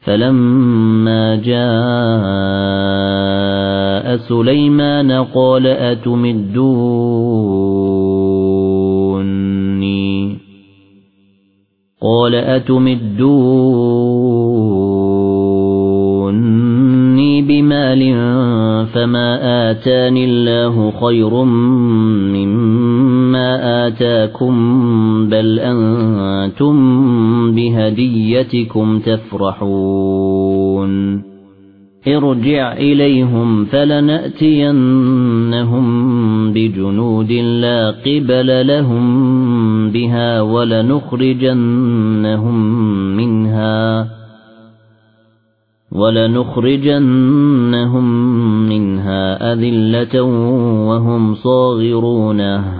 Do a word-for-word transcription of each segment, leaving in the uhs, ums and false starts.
فلما جاء سليمان قال أتمدوني قال أتمدوني بمال فما آتاني الله خير مما آتاكم بل أنتم بهديتكم تفرحون ارجع إليهم فلنأتينهم بجنود لا قبل لهم بها ولنخرجنهم منها ولنخرجنهم منها أذلة وهم صاغرون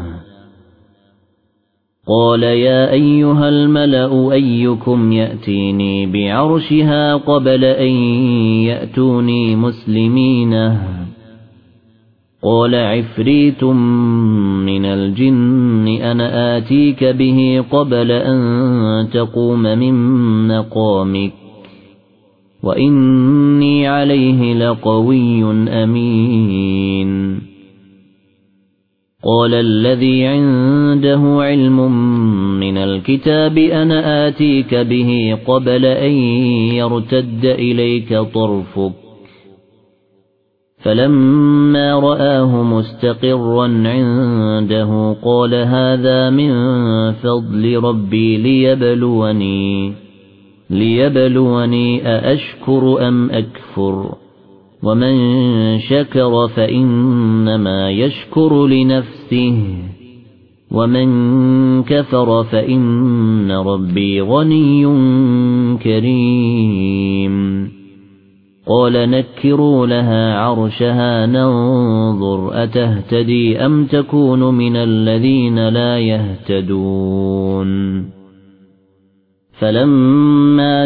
قال يا أيها الملأ أيكم يأتيني بعرشها قبل أن يأتوني مسلمين قال عفريت من الجن أنا آتيك به قبل أن تقوم من مقامك وإني عليه لقوي أمين قال الذي عنده علم من الكتاب أنا آتيك به قبل أن يرتد إليك طرفك فلما رآه مستقرا عنده قال هذا من فضل ربي ليبلوني ليبلوني أأشكر أم أكفر ومن شكر فإنما يشكر لنفسه ومن كفر فإن ربي غني كريم قال نكروا لها عرشها ننظر أتهتدي أم تكون من الذين لا يهتدون فلما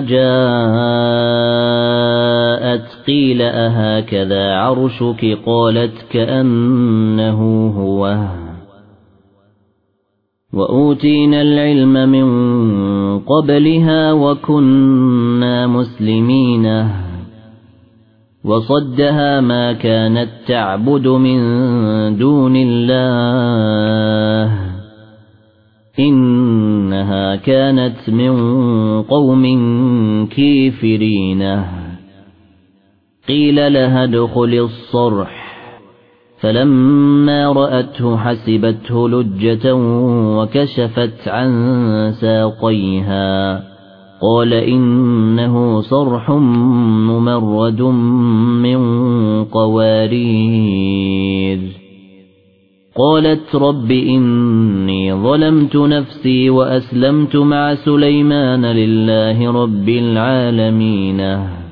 جاءت قيل أهكذا عرشك قالت كأنه هو وأوتينا العلم من قبلها وكنا مسلمين وصدها ما كانت تعبد من دون الله إنها كانت من قوم كافرين قيل لها ادخل الصرح فلما رأته حسبته لجة وكشفت عن ساقيها قال إنه صرح ممرد من قوارير قالت رب إني ظلمت نفسي وأسلمت مع سليمان لله رب العالمين